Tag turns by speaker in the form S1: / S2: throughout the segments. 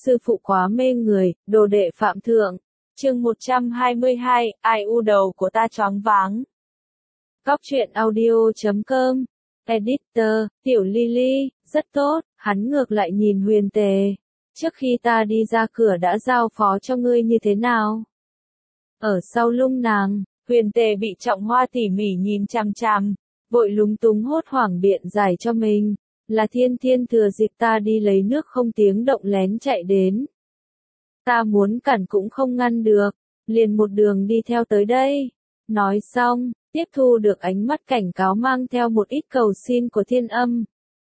S1: sư phụ quá mê người, đồ đệ phạm thượng. Chương 122, ai u đầu của ta choáng váng. Góc truyện audio.com. Editor, Tiểu Lily, rất tốt, hắn ngược lại nhìn Huyền Tề. Trước khi ta đi ra cửa đã giao phó cho ngươi như thế nào? Ở sau lưng nàng, Huyền Tề bị Trọng Hoa tỉ mỉ nhìn chằm chằm, vội lúng túng hốt hoảng biện giải cho mình. Là Thiên thừa dịp ta đi lấy nước không tiếng động lén chạy đến. Ta muốn cản cũng không ngăn được, liền một đường đi theo tới đây. Nói xong, tiếp thu được ánh mắt cảnh cáo mang theo một ít cầu xin của Thiên Âm.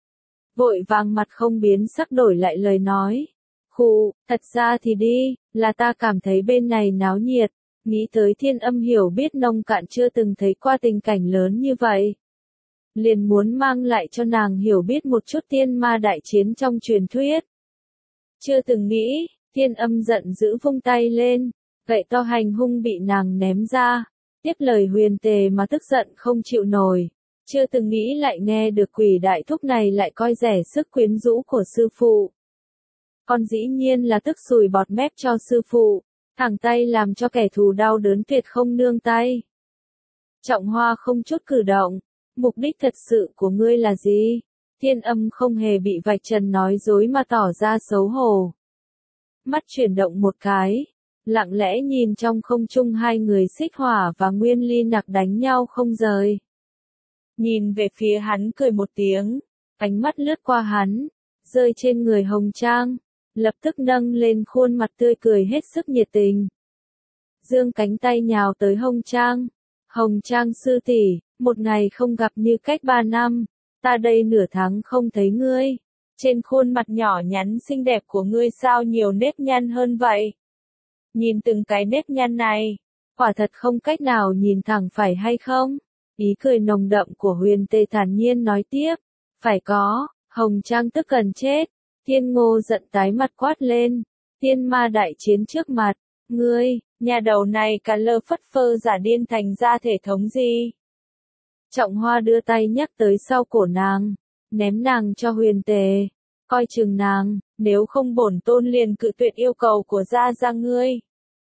S1: Vội vàng mặt không biến sắc đổi lại lời nói. Khụ, thật ra thì đi, là ta cảm thấy bên này náo nhiệt, nghĩ tới Thiên Âm hiểu biết nông cạn chưa từng thấy qua tình cảnh lớn như vậy. Liền muốn mang lại cho nàng hiểu biết một chút tiên ma đại chiến trong truyền thuyết. Chưa từng nghĩ, Thiên Âm giận dữ vung tay lên, gậy to hành hung bị nàng ném ra, tiếp lời Huyền Tề mà tức giận không chịu nổi. Chưa từng nghĩ lại nghe được quỷ đại thúc này lại coi rẻ sức quyến rũ của sư phụ. Còn dĩ nhiên là tức sùi bọt mép cho sư phụ, thẳng tay làm cho kẻ thù đau đớn tuyệt không nương tay. Trọng Hoa không chút cử động. Mục đích thật sự của ngươi là gì? Thiên Âm không hề bị vạch trần nói dối mà tỏ ra xấu hổ. Mắt chuyển động một cái, lặng lẽ nhìn trong không trung hai người Xích Hỏa và Nguyên Ly Nặc đánh nhau không rời. Nhìn về phía hắn cười một tiếng, ánh mắt lướt qua hắn, rơi trên người Hồng Trang, lập tức nâng lên khuôn mặt tươi cười hết sức nhiệt tình. Dương cánh tay nhào tới Hồng Trang. Hồng Trang sư tỷ, một ngày không gặp như cách 3 năm, ta đây nửa tháng không thấy ngươi. Trên khuôn mặt nhỏ nhắn xinh đẹp của ngươi sao nhiều nếp nhăn hơn vậy? Nhìn từng cái nếp nhăn này, quả thật không cách nào nhìn thẳng phải hay không? Ý cười nồng đậm của Huyền Tề thản nhiên nói tiếp, phải có. Hồng Trang tức gần chết. Thiên Ngô giận tái mặt quát lên, tiên ma đại chiến trước mặt, ngươi, nhà đầu này cả lơ phất phơ giả điên thành ra thể thống gì? Trọng Hoa đưa tay nhắc tới sau cổ nàng, ném nàng cho Huyền Tề, coi chừng nàng, nếu không bổn tôn liền cự tuyệt yêu cầu của gia ngươi.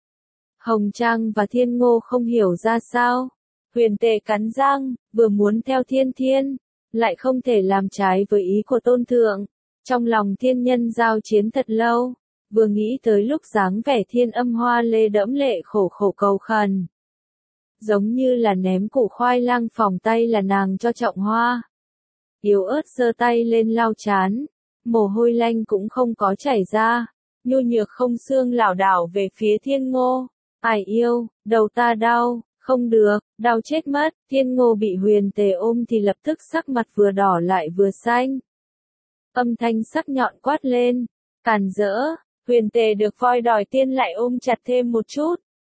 S1: Hồng Trang và Thiên Ngô không hiểu ra sao, Huyền Tề cắn răng, vừa muốn theo Thiên, lại không thể làm trái với ý của tôn thượng. Trong lòng thiên nhân giao chiến thật lâu, vừa nghĩ tới lúc dáng vẻ Thiên Âm hoa lê đẫm lệ khổ cầu khẩn. Giống như là ném củ khoai lang phòng tay là nàng cho Trọng Hoa. Yếu ớt giơ tay lên lau chán, mồ hôi lanh cũng không có chảy ra, nhu nhược không xương lảo đảo về phía Thiên Ngô. Ai yêu, đầu ta đau, không được, đau chết mất. Thiên Ngô bị Huyền Tề ôm thì lập tức sắc mặt vừa đỏ lại vừa xanh. Âm thanh sắc nhọn quát lên, càn rỡ. Huyền Tề được voi đòi tiên lại ôm chặt thêm một chút.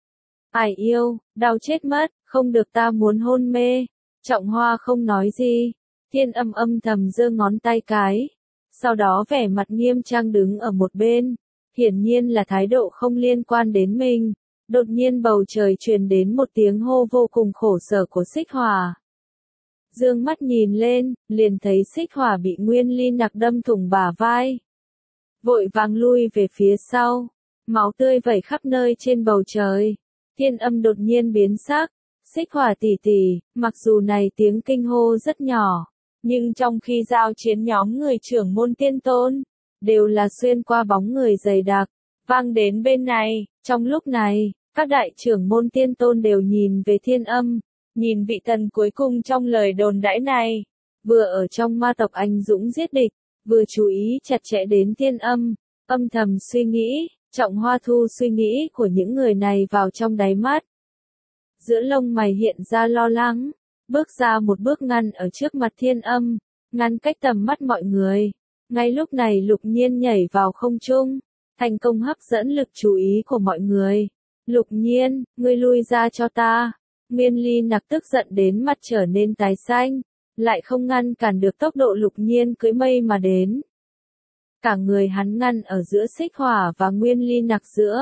S1: Ai yêu, đau chết mất, không được ta muốn hôn mê. Trọng Hoa không nói gì, Thiên Âm âm thầm giơ ngón tay cái. Sau đó vẻ mặt nghiêm trang đứng ở một bên, hiển nhiên là thái độ không liên quan đến mình. Đột nhiên bầu trời truyền đến một tiếng hô vô cùng khổ sở của Xích Hỏa. Dương mắt nhìn lên, liền thấy Xích Hỏa bị Nguyên Ly Nặc đâm thủng bả vai. Vội vàng lui về phía sau, máu tươi vẩy khắp nơi trên bầu trời. Thiên Âm đột nhiên biến sắc, Xích Hỏa tỷ tỷ, mặc dù này tiếng kinh hô rất nhỏ, nhưng trong khi giao chiến nhóm người trưởng môn tiên tôn, đều là xuyên qua bóng người dày đặc, vang đến bên này. Trong lúc này, các đại trưởng môn tiên tôn đều nhìn về Thiên Âm, nhìn vị thần cuối cùng trong lời đồn đãi này, vừa ở trong ma tộc anh dũng giết địch, vừa chú ý chặt chẽ đến Thiên Âm, âm thầm suy nghĩ. Trọng Hoa thu suy nghĩ của những người này vào trong đáy mắt. Giữa lông mày hiện ra lo lắng, bước ra một bước ngăn ở trước mặt Thiên Âm, ngăn cách tầm mắt mọi người. Ngay lúc này Lục Nhiên nhảy vào không trung, thành công hấp dẫn lực chú ý của mọi người. Lục Nhiên, ngươi lui ra cho ta. Nguyên Ly Nặc tức giận đến mặt trở nên tái xanh, lại không ngăn cản được tốc độ Lục Nhiên cưỡi mây mà đến. Cả người hắn ngăn ở giữa Xích Hỏa và Nguyên Ly Nặc giữa.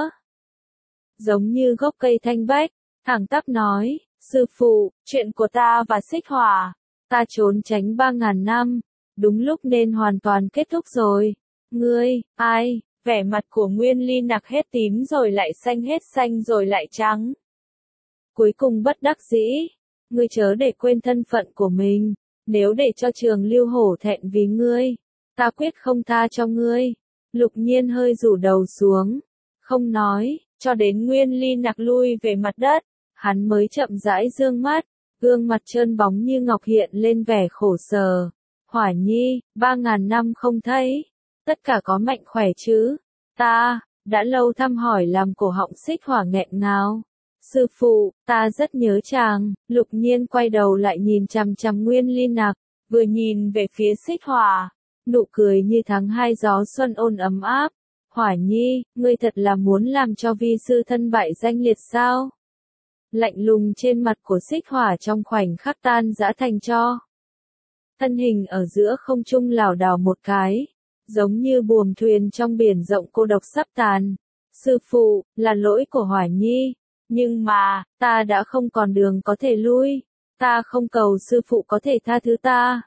S1: Giống như gốc cây thanh bách, thẳng tắp nói, sư phụ, chuyện của ta và Xích Hỏa, ta trốn tránh 3.000 năm, đúng lúc nên hoàn toàn kết thúc rồi. Ngươi, ai, Vẻ mặt của Nguyên Ly Nặc hết tím rồi lại xanh, hết xanh rồi lại trắng. Cuối cùng bất đắc dĩ, ngươi chớ để quên thân phận của mình, nếu để cho Trường Lưu hổ thẹn vì ngươi, ta quyết không tha cho ngươi. Lục Nhiên hơi rủ đầu xuống, không nói, cho đến Nguyên Ly Nặc lui về mặt đất, hắn mới chậm rãi dương mắt, gương mặt trơn bóng như ngọc hiện lên vẻ khổ sở. Hỏa Nhi, 3.000 năm không thấy, tất cả có mạnh khỏe chứ? Ta, đã lâu thăm hỏi làm cổ họng Xích Hỏa nghẹn ngào. Sư phụ, ta rất nhớ chàng. Lục Nhiên quay đầu lại nhìn chằm chằm Nguyên Ly Nặc, vừa nhìn về phía Xích Hỏa, nụ cười như tháng 2 gió xuân ôn ấm áp. Hỏa Nhi, ngươi thật là muốn làm cho vi sư thân bại danh liệt sao? Lạnh lùng trên mặt của Xích Hỏa trong khoảnh khắc tan rã thành tro. Thân hình ở giữa không trung lảo đảo một cái, giống như buồm thuyền trong biển rộng cô độc sắp tàn. Sư phụ, là lỗi của Hỏa Nhi, nhưng mà, ta đã không còn đường có thể lui. Ta không cầu sư phụ có thể tha thứ ta.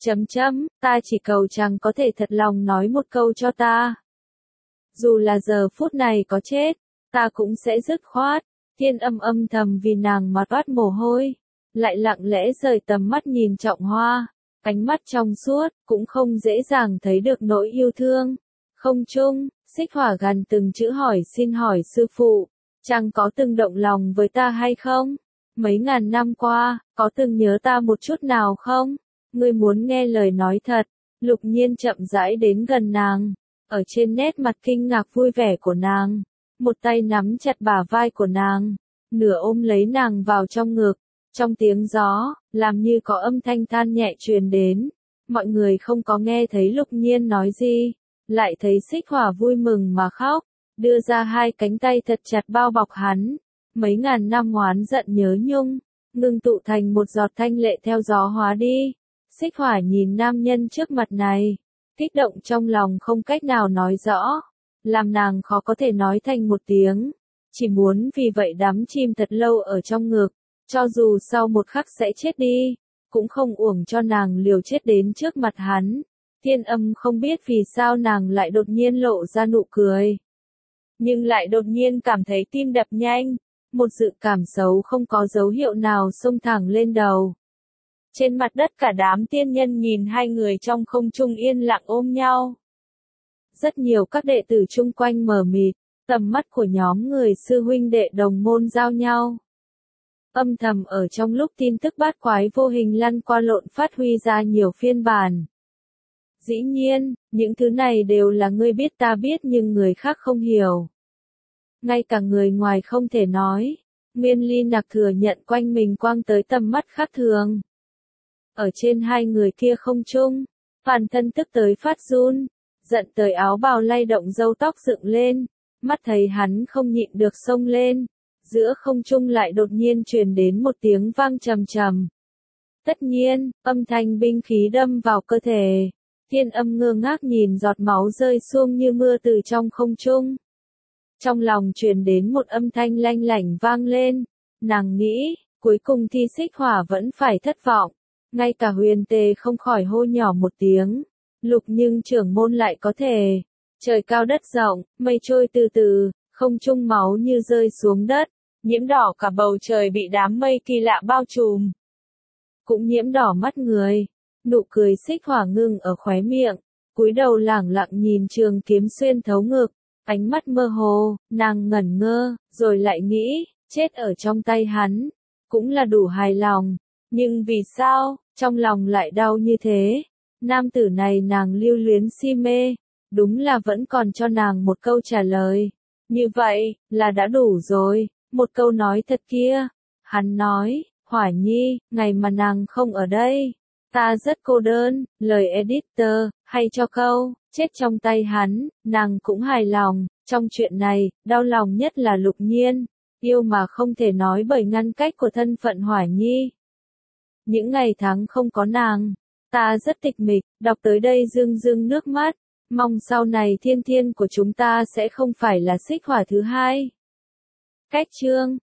S1: Ta chỉ cầu chàng có thể thật lòng nói một câu cho ta. Dù là giờ phút này có chết, ta cũng sẽ dứt khoát. Thiên Âm âm thầm vì nàng mà toát mồ hôi, lại lặng lẽ rời tầm mắt nhìn Trọng Hoa, ánh mắt trong suốt, cũng không dễ dàng thấy được nỗi yêu thương. Không chung, Xích Hỏa gần từng chữ hỏi, xin hỏi sư phụ, chàng có từng động lòng với ta hay không? Mấy ngàn năm qua, có từng nhớ ta một chút nào không? Ngươi muốn nghe lời nói thật. Lục Nhiên chậm rãi đến gần nàng, ở trên nét mặt kinh ngạc vui vẻ của nàng, một tay nắm chặt bả vai của nàng, nửa ôm lấy nàng vào trong ngực. Trong tiếng gió, làm như có âm thanh than nhẹ truyền đến. Mọi người không có nghe thấy Lục Nhiên nói gì, lại thấy Xích Hỏa vui mừng mà khóc, đưa ra hai cánh tay thật chặt bao bọc hắn. Mấy ngàn năm oán giận nhớ nhung, ngưng tụ thành một giọt thanh lệ theo gió hóa đi. Xích Hỏa nhìn nam nhân trước mặt này, kích động trong lòng không cách nào nói rõ, làm nàng khó có thể nói thành một tiếng, chỉ muốn vì vậy đắm chìm thật lâu ở trong ngực, cho dù sau một khắc sẽ chết đi, cũng không uổng cho nàng liều chết đến trước mặt hắn. Thiên Âm không biết vì sao nàng lại đột nhiên lộ ra nụ cười, nhưng lại đột nhiên cảm thấy tim đập nhanh, một dự cảm xấu không có dấu hiệu nào xông thẳng lên đầu. Trên mặt đất cả đám tiên nhân nhìn hai người trong không trung yên lặng ôm nhau. Rất nhiều các đệ tử chung quanh mờ mịt, tầm mắt của nhóm người sư huynh đệ đồng môn giao nhau. Âm thầm ở trong lúc tin tức bát quái vô hình lăn qua lộn phát huy ra nhiều phiên bản. Dĩ nhiên, những thứ này đều là ngươi biết ta biết nhưng người khác không hiểu. Ngay cả người ngoài không thể nói. Nguyên Ly Nặc thừa nhận quanh mình quang tới tầm mắt khác thường. Ở trên hai người kia không chung, toàn thân tức tới phát run, giận tới áo bào lay động râu tóc dựng lên, mắt thấy hắn không nhịn được xông lên, giữa không trung lại đột nhiên truyền đến một tiếng vang trầm trầm. Tất nhiên, âm thanh binh khí đâm vào cơ thể. Thiên Âm ngơ ngác nhìn giọt máu rơi xuống như mưa từ trong không trung. Trong lòng truyền đến một âm thanh lanh lảnh vang lên, nàng nghĩ, cuối cùng thi Xích Hỏa vẫn phải thất vọng. Ngay cả Huyền Tề không khỏi hô nhỏ một tiếng. Lục nhưng trưởng môn lại có thể. Trời cao đất rộng, mây trôi từ từ, không trung máu như rơi xuống đất, nhiễm đỏ cả bầu trời bị đám mây kỳ lạ bao trùm. Cũng nhiễm đỏ mắt người. Nụ cười Xích Hỏa ngưng ở khóe miệng, cúi đầu lẳng lặng nhìn trường kiếm xuyên thấu ngực, ánh mắt mơ hồ, nàng ngẩn ngơ, rồi lại nghĩ, chết ở trong tay hắn, cũng là đủ hài lòng. Nhưng vì sao, trong lòng lại đau như thế? Nam tử này nàng lưu luyến si mê, đúng là vẫn còn cho nàng một câu trả lời. Như vậy, là đã đủ rồi, một câu nói thật kia. Hắn nói, Hỏa Nhi, ngày mà nàng không ở đây, ta rất cô đơn, lời editor, hay cho câu, chết trong tay hắn, nàng cũng hài lòng. Trong chuyện này, đau lòng nhất là Lục Nhiên, yêu mà không thể nói bởi ngăn cách của thân phận Hỏa Nhi. Những ngày tháng không có nàng, ta rất tịch mịch, đọc tới đây rưng rưng nước mắt, mong sau này thiên thiên của chúng ta sẽ không phải là Xích Hỏa thứ hai. Cách chương